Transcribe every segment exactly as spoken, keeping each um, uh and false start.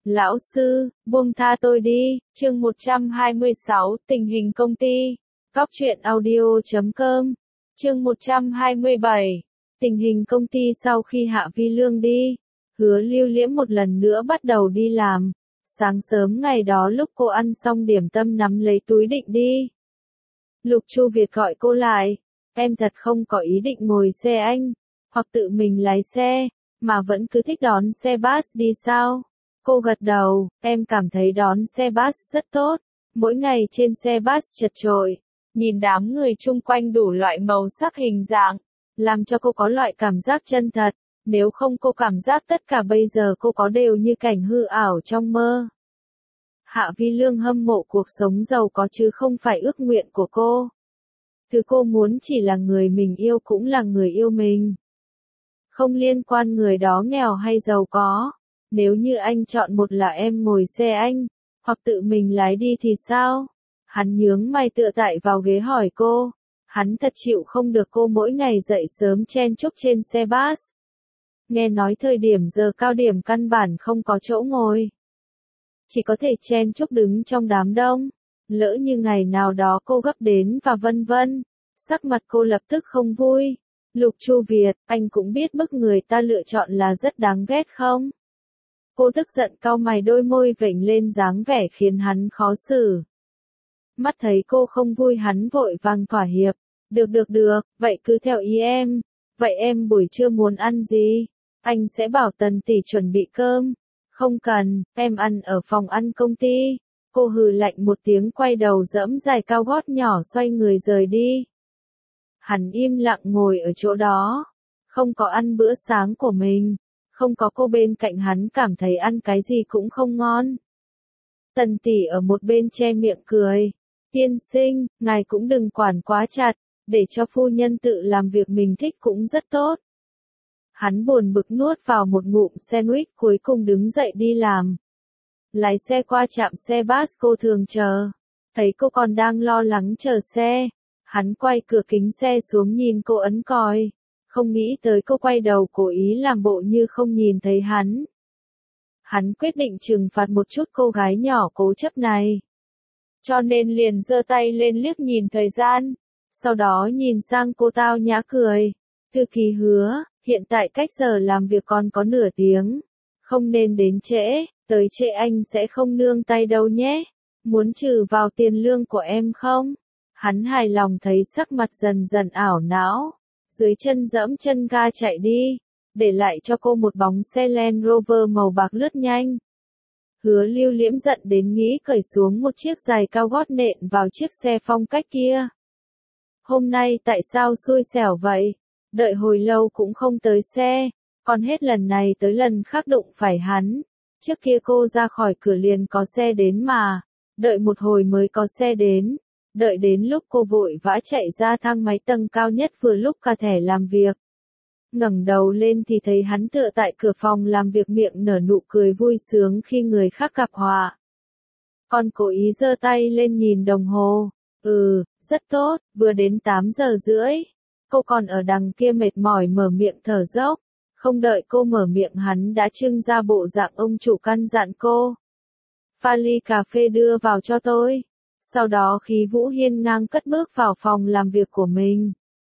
Lão sư, buông tha tôi đi, chương một trăm hai mươi sáu, tình hình công ty. Góc truyện audio chấm com. Chương một trăm hai mươi bảy. Tình hình công ty sau khi Hạ Vi Lương đi. Hứa Lưu Liễm một lần nữa bắt đầu đi làm. Sáng sớm ngày đó lúc cô ăn xong điểm tâm nắm lấy túi định đi. Lục Chu Việt gọi cô lại. Em thật không có ý định ngồi xe anh, hoặc tự mình lái xe, mà vẫn cứ thích đón xe bus đi sao? Cô gật đầu, em cảm thấy đón xe bus rất tốt. Mỗi ngày trên xe bus chật chội, nhìn đám người chung quanh đủ loại màu sắc hình dạng, làm cho cô có loại cảm giác chân thật. Nếu không cô cảm giác tất cả bây giờ cô có đều như cảnh hư ảo trong mơ. Hạ Vi Lương hâm mộ cuộc sống giàu có chứ không phải ước nguyện của cô. Thứ cô muốn chỉ là người mình yêu cũng là người yêu mình. Không liên quan người đó nghèo hay giàu có. Nếu như anh chọn một là em ngồi xe anh, hoặc tự mình lái đi thì sao? Hắn nhướng mày tựa tại vào ghế hỏi cô. Hắn thật chịu không được cô mỗi ngày dậy sớm chen chúc trên xe bus. Nghe nói thời điểm giờ cao điểm căn bản không có chỗ ngồi. Chỉ có thể chen chúc đứng trong đám đông. Lỡ như ngày nào đó cô gấp đến và vân vân. Sắc mặt cô lập tức không vui. Lục Chu Việt, anh cũng biết bức người ta lựa chọn là rất đáng ghét không? Cô tức giận cau mày, đôi môi vểnh lên dáng vẻ khiến hắn khó xử. Mắt thấy cô không vui hắn vội vàng thỏa hiệp. Được được được, vậy cứ theo ý em. Vậy em buổi trưa muốn ăn gì? Anh sẽ bảo Tần tỷ chuẩn bị cơm. Không cần, em ăn ở phòng ăn công ty. Cô hừ lạnh một tiếng quay đầu dẫm giày cao gót nhỏ xoay người rời đi. Hắn im lặng ngồi ở chỗ đó. Không có ăn bữa sáng của mình. Không có cô bên cạnh hắn cảm thấy ăn cái gì cũng không ngon. Tần tỷ ở một bên che miệng cười. Tiên sinh, ngài cũng đừng quản quá chặt, để cho phu nhân tự làm việc mình thích cũng rất tốt. Hắn buồn bực nuốt vào một ngụm sandwich cuối cùng đứng dậy đi làm. Lái xe qua trạm xe bus cô thường chờ. Thấy cô còn đang lo lắng chờ xe. Hắn quay cửa kính xe xuống nhìn cô ấn còi. Không nghĩ tới cô quay đầu cố ý làm bộ như không nhìn thấy hắn. Hắn quyết định trừng phạt một chút cô gái nhỏ cố chấp này. Cho nên liền giơ tay lên liếc nhìn thời gian. Sau đó nhìn sang cô tao nhã cười. Thư ký Hứa, hiện tại cách giờ làm việc còn có nửa tiếng. Không nên đến trễ, tới trễ anh sẽ không nương tay đâu nhé. Muốn trừ vào tiền lương của em không? Hắn hài lòng thấy sắc mặt dần dần ảo não. Dưới chân dẫm chân ga chạy đi, để lại cho cô một bóng xe Land Rover màu bạc lướt nhanh. Hứa Lưu Liễm giận đến nghĩ cởi xuống một chiếc giày cao gót nện vào chiếc xe phong cách kia. Hôm nay tại sao xui xẻo vậy? Đợi hồi lâu cũng không tới xe, còn hết lần này tới lần khác đụng phải hắn. Trước kia cô ra khỏi cửa liền có xe đến mà, đợi một hồi mới có xe đến. Đợi đến lúc cô vội vã chạy ra thang máy tầng cao nhất vừa lúc cả thẻ làm việc. Ngẩng đầu lên thì thấy hắn tựa tại cửa phòng làm việc miệng nở nụ cười vui sướng khi người khác gặp họa. Còn cố ý giơ tay lên nhìn đồng hồ. Ừ, rất tốt, vừa đến tám giờ rưỡi. Cô còn ở đằng kia mệt mỏi mở miệng thở dốc. Không đợi cô mở miệng hắn đã trưng ra bộ dạng ông chủ căn dặn cô. Pha ly cà phê đưa vào cho tôi. Sau đó khí vũ hiên ngang cất bước vào phòng làm việc của mình.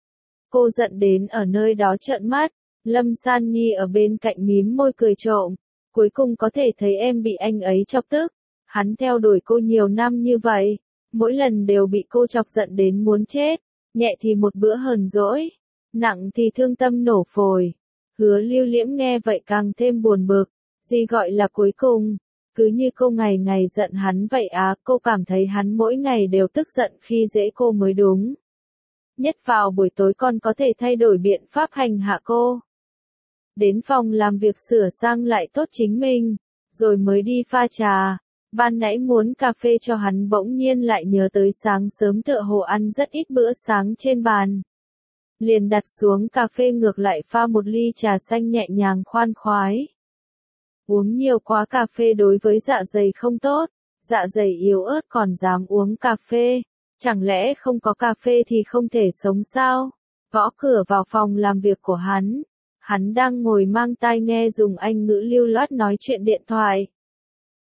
Cô giận đến ở nơi đó trợn mắt. Lâm San Nhi ở bên cạnh mím môi cười trộm. Cuối cùng có thể thấy em bị anh ấy chọc tức. Hắn theo đuổi cô nhiều năm như vậy. Mỗi lần đều bị cô chọc giận đến muốn chết. Nhẹ thì một bữa hờn dỗi. Nặng thì thương tâm nổ phổi. Hứa Lưu Liễm nghe vậy càng thêm buồn bực. Gì gọi là cuối cùng? Cứ như cô ngày ngày giận hắn vậy á, cô cảm thấy hắn mỗi ngày đều tức giận khi dễ cô mới đúng. Nhất vào buổi tối còn có thể thay đổi biện pháp hành hạ cô. Đến phòng làm việc sửa sang lại tốt chính mình, rồi mới đi pha trà. Ban nãy muốn cà phê cho hắn bỗng nhiên lại nhớ tới sáng sớm tựa hồ ăn rất ít bữa sáng trên bàn. Liền đặt xuống cà phê ngược lại pha một ly trà xanh nhẹ nhàng khoan khoái. Uống nhiều quá cà phê đối với dạ dày không tốt, dạ dày yếu ớt còn dám uống cà phê, chẳng lẽ không có cà phê thì không thể sống sao? Gõ cửa vào phòng làm việc của hắn, hắn đang ngồi mang tai nghe dùng Anh ngữ lưu loát nói chuyện điện thoại.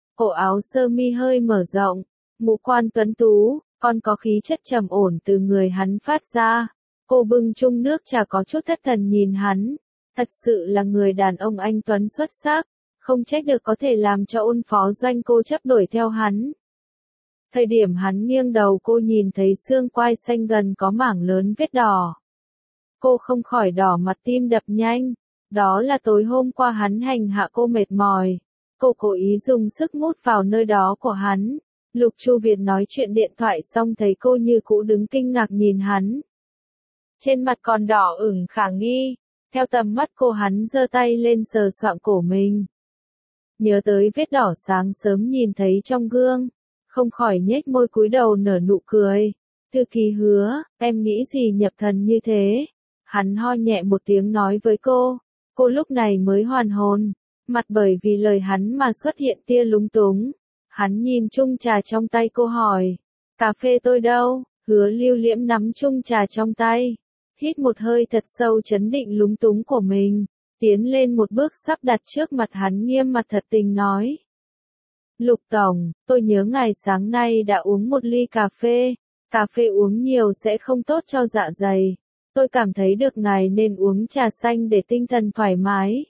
cổ áo sơ mi hơi mở rộng, ngũ quan tuấn tú, còn có khí chất trầm ổn từ người hắn phát ra. Cô bưng chung nước trà có chút thất thần nhìn hắn, thật sự là người đàn ông anh tuấn xuất sắc, không trách được có thể làm cho Ôn Phó Doanh cô chấp đuổi theo hắn. Thời điểm hắn nghiêng đầu cô nhìn thấy xương quai xanh gần có mảng lớn vết đỏ. Cô không khỏi đỏ mặt tim đập nhanh, đó là tối hôm qua hắn hành hạ cô mệt mỏi. Cô cố ý dùng sức mút vào nơi đó của hắn. Lục Chu Việt nói chuyện điện thoại xong thấy cô như cũ đứng kinh ngạc nhìn hắn. Trên mặt còn đỏ ửng khả nghi, theo tầm mắt cô hắn giơ tay lên sờ soạng cổ mình. Nhớ tới vết đỏ sáng sớm nhìn thấy trong gương, không khỏi nhếch môi cúi đầu nở nụ cười. Thư ký Hứa, em nghĩ gì nhập thần như thế? Hắn ho nhẹ một tiếng nói với cô, cô lúc này mới hoàn hồn, mặt bởi vì lời hắn mà xuất hiện tia lúng túng. Hắn nhìn chung trà trong tay cô hỏi, cà phê tôi đâu? Hứa Lưu Liễm nắm chung trà trong tay, hít một hơi thật sâu chấn định lúng túng của mình, tiến lên một bước sắp đặt trước mặt hắn nghiêm mặt thật tình nói. Lục Tổng, tôi nhớ ngày sáng nay đã uống một ly cà phê, cà phê uống nhiều sẽ không tốt cho dạ dày, tôi cảm thấy được ngài nên uống trà xanh để tinh thần thoải mái.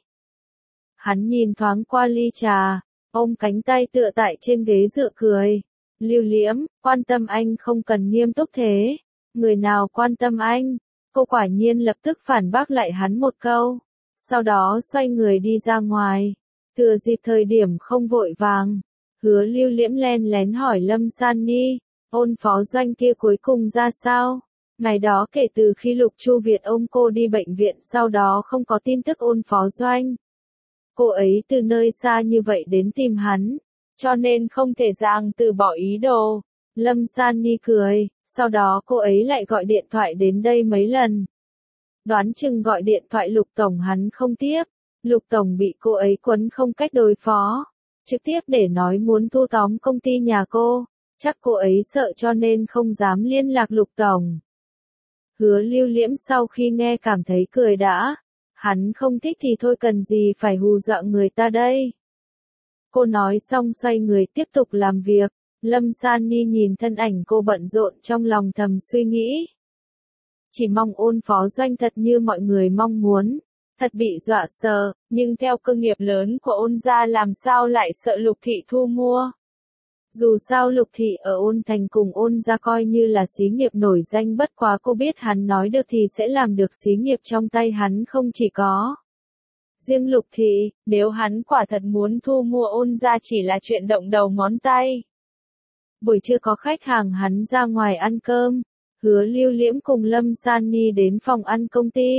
Hắn nhìn thoáng qua ly trà, ôm cánh tay tựa tại trên ghế dựa cười. Lưu Liễm, quan tâm anh không cần nghiêm túc thế. Người nào quan tâm anh? Cô quả nhiên lập tức phản bác lại hắn một câu. Sau đó xoay người đi ra ngoài. Thừa dịp thời điểm không vội vàng. Hứa Lưu Liễm len lén hỏi Lâm San Ni, Ôn Phó Doanh kia cuối cùng ra sao? Ngày đó kể từ khi Lục Chu Việt ôm cô đi bệnh viện sau đó không có tin tức Ôn Phó Doanh. Cô ấy từ nơi xa như vậy đến tìm hắn, cho nên không thể dàng từ bỏ ý đồ. Lâm San Ni cười, sau đó cô ấy lại gọi điện thoại đến đây mấy lần. Đoán chừng gọi điện thoại Lục Tổng hắn không tiếp, Lục Tổng bị cô ấy quấn không cách đối phó, trực tiếp để nói muốn thu tóm công ty nhà cô, chắc cô ấy sợ cho nên không dám liên lạc Lục Tổng. Hứa Lưu Liễm sau khi nghe cảm thấy cười đã. Hắn không thích thì thôi cần gì phải hù dọa người ta đây. Cô nói xong xoay người tiếp tục làm việc. Lâm San Ni nhìn thân ảnh cô bận rộn trong lòng thầm suy nghĩ. Chỉ mong Ôn Phó Doanh thật như mọi người mong muốn. Thật bị dọa sợ, nhưng theo cơ nghiệp lớn của Ôn gia làm sao lại sợ Lục Thị thu mua. Dù sao Lục Thị ở Ôn Thành cùng Ôn gia coi như là xí nghiệp nổi danh, bất quá cô biết hắn nói được thì sẽ làm được, xí nghiệp trong tay hắn không chỉ có riêng Lục Thị, nếu hắn quả thật muốn thu mua Ôn gia chỉ là chuyện động đầu ngón tay. Buổi trưa có khách hàng hắn ra ngoài ăn cơm, Hứa Lưu Liễm cùng Lâm San Ni đến phòng ăn công ty.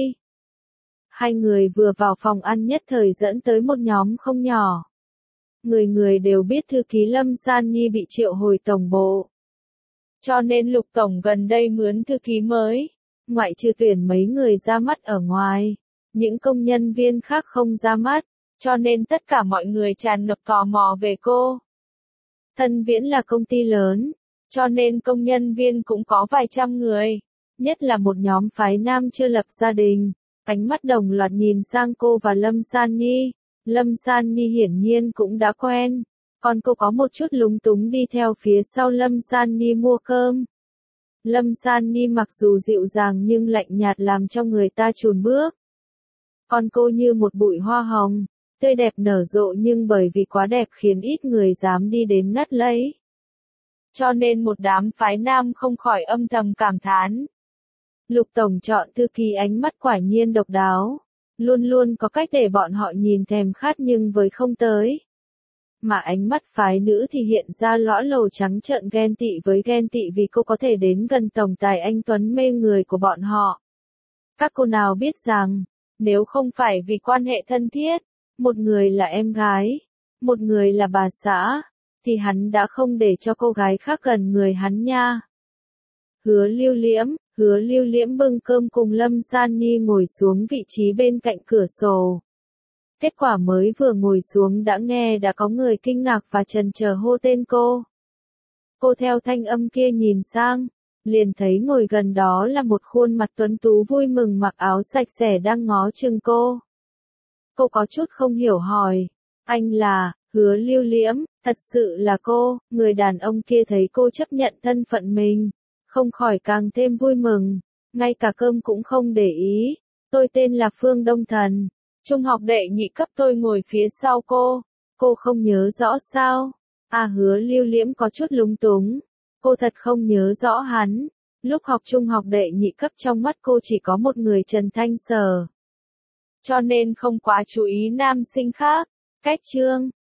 Hai người vừa vào phòng ăn nhất thời dẫn tới một nhóm không nhỏ. Người người đều biết thư ký Lâm San Ni bị triệu hồi tổng bộ. Cho nên Lục Tổng gần đây mướn thư ký mới, ngoại trừ tuyển mấy người ra mắt ở ngoài, những công nhân viên khác không ra mắt, cho nên tất cả mọi người tràn ngập tò mò về cô. Thân Viễn là công ty lớn, cho nên công nhân viên cũng có vài trăm người, nhất là một nhóm phái nam chưa lập gia đình, ánh mắt đồng loạt nhìn sang cô và Lâm San Ni. Lâm San Ni hiển nhiên cũng đã quen, còn cô có một chút lúng túng đi theo phía sau Lâm San Ni mua cơm. Lâm San Ni mặc dù dịu dàng nhưng lạnh nhạt làm cho người ta chùn bước. Còn cô như một bụi hoa hồng, tươi đẹp nở rộ nhưng bởi vì quá đẹp khiến ít người dám đi đến ngắt lấy. Cho nên một đám phái nam không khỏi âm thầm cảm thán. Lục Tổng chọn thư ký ánh mắt quả nhiên độc đáo. Luôn luôn có cách để bọn họ nhìn thèm khát nhưng với không tới. Mà ánh mắt phái nữ thì hiện ra lõa lồ trắng trợn ghen tị với ghen tị vì cô có thể đến gần tổng tài anh tuấn mê người của bọn họ. Các cô nào biết rằng, nếu không phải vì quan hệ thân thiết, một người là em gái, một người là bà xã, thì hắn đã không để cho cô gái khác gần người hắn nha. Hứa Lưu Liễm, Hứa Lưu Liễm bưng cơm cùng Lâm San Ni ngồi xuống vị trí bên cạnh cửa sổ. Kết quả mới vừa ngồi xuống đã nghe đã có người kinh ngạc và chần chờ hô tên cô. Cô theo thanh âm kia nhìn sang, liền thấy ngồi gần đó là một khuôn mặt tuấn tú vui mừng mặc áo sạch sẽ đang ngó chừng cô. Cô có chút không hiểu hỏi, anh là, Hứa Lưu Liễm, thật sự là cô, người đàn ông kia thấy cô chấp nhận thân phận mình, không khỏi càng thêm vui mừng, ngay cả cơm cũng không để ý. Tôi tên là Phương Đông Thần, trung học đệ nhị cấp tôi ngồi phía sau cô, cô không nhớ rõ sao? À Hứa Lưu Liễm có chút lúng túng, cô thật không nhớ rõ hắn. Lúc học trung học đệ nhị cấp trong mắt cô chỉ có một người Trần Thanh Sở. Cho nên không quá chú ý nam sinh khác. Cách chương